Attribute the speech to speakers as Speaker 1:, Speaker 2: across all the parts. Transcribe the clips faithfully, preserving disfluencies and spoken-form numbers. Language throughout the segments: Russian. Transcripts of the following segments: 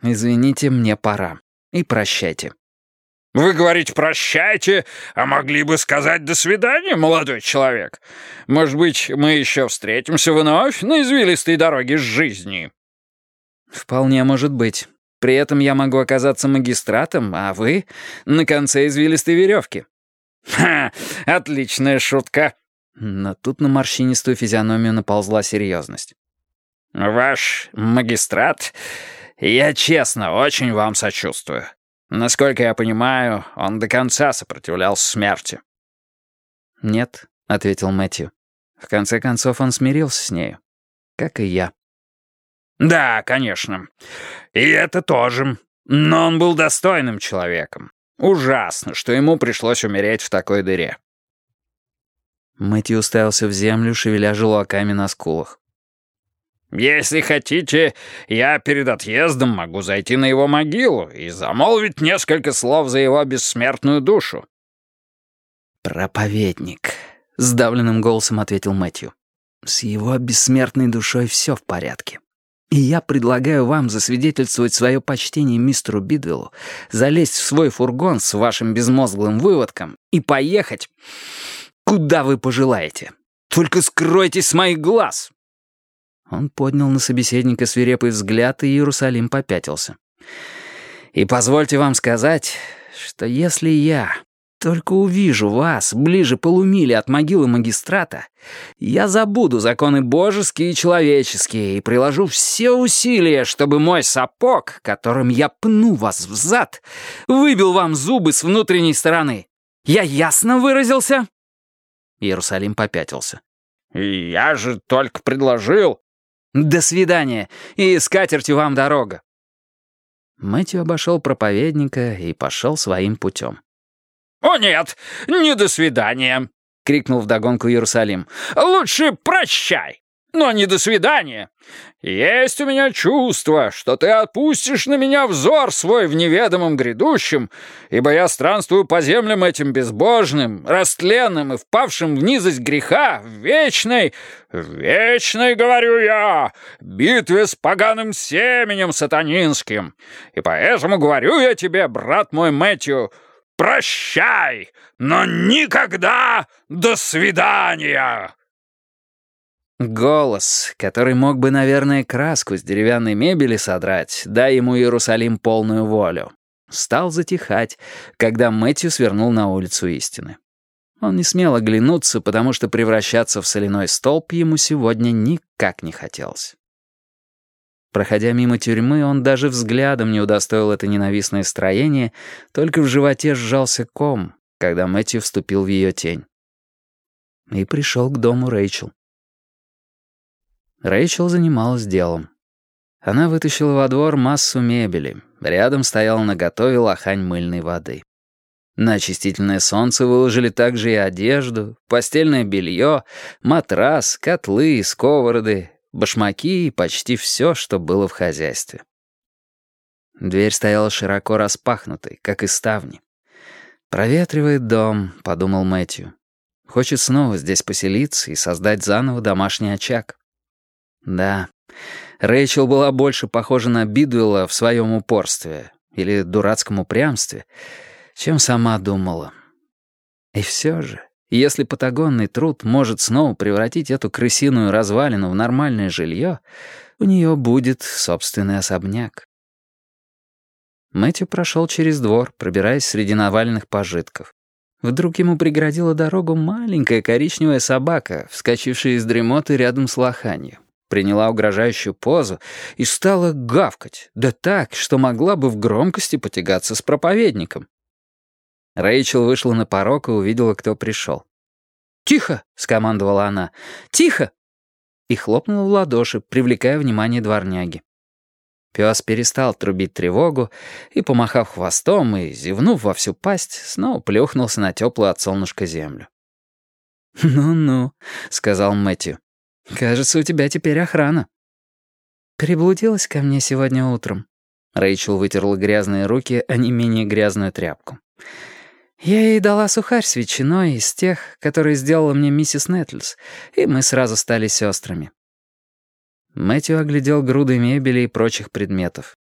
Speaker 1: Извините, мне пора. И прощайте».
Speaker 2: «Вы говорите «прощайте», а могли бы сказать «до свидания», молодой человек. Может быть, мы еще встретимся вновь на извилистой дороге жизни?»
Speaker 1: «Вполне может быть. При этом я могу оказаться магистратом, а вы — на конце извилистой веревки».
Speaker 2: «Ха, отличная шутка».
Speaker 1: Но тут на морщинистую физиономию наползла серьезность.
Speaker 2: «Ваш магистрат, я честно очень вам сочувствую. Насколько я понимаю, он до конца сопротивлялся смерти».
Speaker 1: «Нет», — ответил Мэтью. «В конце концов, он смирился с нею. Как и я».
Speaker 2: «Да, конечно. И это тоже. Но он был достойным человеком. Ужасно, что ему пришлось умереть в такой дыре».
Speaker 1: Мэтью уставился в землю, шевеля желваками на скулах.
Speaker 2: «Если хотите, я перед отъездом могу зайти на его могилу и замолвить несколько слов за его бессмертную душу».
Speaker 1: «Проповедник», — сдавленным голосом ответил Мэтью. «С его бессмертной душой все в порядке. И я предлагаю вам засвидетельствовать свое почтение мистеру Бидвеллу, залезть в свой фургон с вашим безмозглым выводком и поехать, куда вы пожелаете. Только скройтесь с моих глаз!» Он поднял на собеседника свирепый взгляд, и Иерусалим попятился. «И позвольте вам сказать, что если я только увижу вас ближе полумили от могилы магистрата, я забуду законы божеские и человеческие и приложу все усилия, чтобы мой сапог, которым я пну вас в зад, выбил вам зубы с внутренней стороны. Я ясно выразился?» Иерусалим попятился.
Speaker 2: «Я же только предложил...»
Speaker 1: «До свидания, и с катертью вам дорога». Мэтью обошел проповедника и пошел своим путем.
Speaker 2: «О нет, не до свидания!» — крикнул вдогонку Иерусалим. «Лучше прощай, но не до свидания. Есть у меня чувство, что ты отпустишь на меня взор свой в неведомом грядущем, ибо я странствую по землям этим безбожным, растленным и впавшим в низость греха, в вечной, вечной, говорю я, битве с поганым семенем сатанинским. И поэтому говорю я тебе, брат мой Мэтью, прощай, но никогда до свидания!»
Speaker 1: Голос, который мог бы, наверное, краску с деревянной мебели содрать, дай ему Иерусалим полную волю, стал затихать, когда Мэтью свернул на улицу Истины. Он не смел оглянуться, потому что превращаться в соляной столб ему сегодня никак не хотелось. Проходя мимо тюрьмы, он даже взглядом не удостоил это ненавистное строение, только в животе сжался ком, когда Мэтью вступил в ее тень. И пришел к дому Рэйчел. Рэйчел занималась делом. Она вытащила во двор массу мебели. Рядом стояла наготове лохань мыльной воды. На очистительное солнце выложили также и одежду, постельное белье, матрас, котлы, сковороды, башмаки и почти все, что было в хозяйстве. Дверь стояла широко распахнутой, как и ставни. «Проветривает дом», — подумал Мэтью. «Хочет снова здесь поселиться и создать заново домашний очаг». Да, Рэйчел была больше похожа на Бидуэлла в своем упорстве или дурацком упрямстве, чем сама думала. И все же, если патагонный труд может снова превратить эту крысиную развалину в нормальное жилье, у нее будет собственный особняк. Мэтью прошел через двор, пробираясь среди наваленных пожитков. Вдруг ему преградила дорогу маленькая коричневая собака, вскочившая из дремоты рядом с лоханью. Приняла угрожающую позу и стала гавкать, да так, что могла бы в громкости потягаться с проповедником. Рэйчел вышла на порог и увидела, кто пришел. «Тихо!» — скомандовала она. «Тихо!» И хлопнула в ладоши, привлекая внимание дворняги. Пес перестал трубить тревогу и, помахав хвостом и зевнув во всю пасть, снова плюхнулся на теплую от солнышка землю. «Ну-ну», — сказал Мэтью. «Кажется, у тебя теперь охрана». «Приблудилась ко мне сегодня утром». Рэйчел вытерла грязные руки, а не менее грязную тряпку. «Я ей дала сухарь с ветчиной из тех, которые сделала мне миссис Нетлс, и мы сразу стали сестрами». Мэтью оглядел груды мебели и прочих предметов.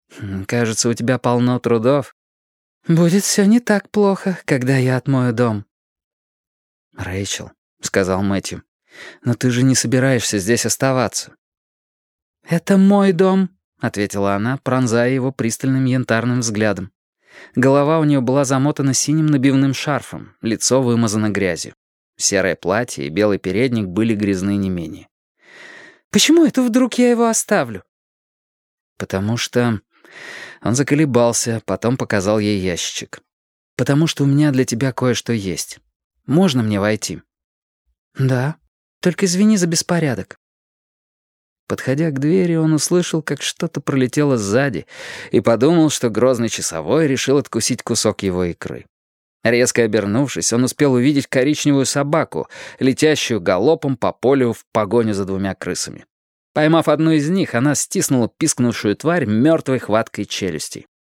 Speaker 1: «Хм, Кажется, у тебя полно трудов». «Будет все не так плохо, когда я отмою дом». «Рэйчел», — сказал Мэтью, — «но ты же не собираешься здесь оставаться». «Это мой дом», — ответила она, пронзая его пристальным янтарным взглядом. Голова у нее была замотана синим набивным шарфом, лицо вымазано грязью. Серое платье и белый передник были грязны не менее. «Почему это вдруг я его оставлю?» «Потому что...» Он заколебался, потом показал ей ящичек. «Потому что у меня для тебя кое-что есть. Можно мне войти?» «Да, только извини за беспорядок». Подходя к двери, он услышал, как что-то пролетело сзади, и подумал, что грозный часовой решил откусить кусок его икры. Резко обернувшись, он успел увидеть коричневую собаку, летящую галопом по полю в погоню за двумя крысами. Поймав одну из них, она стиснула пискнувшую тварь мертвой хваткой челюстей.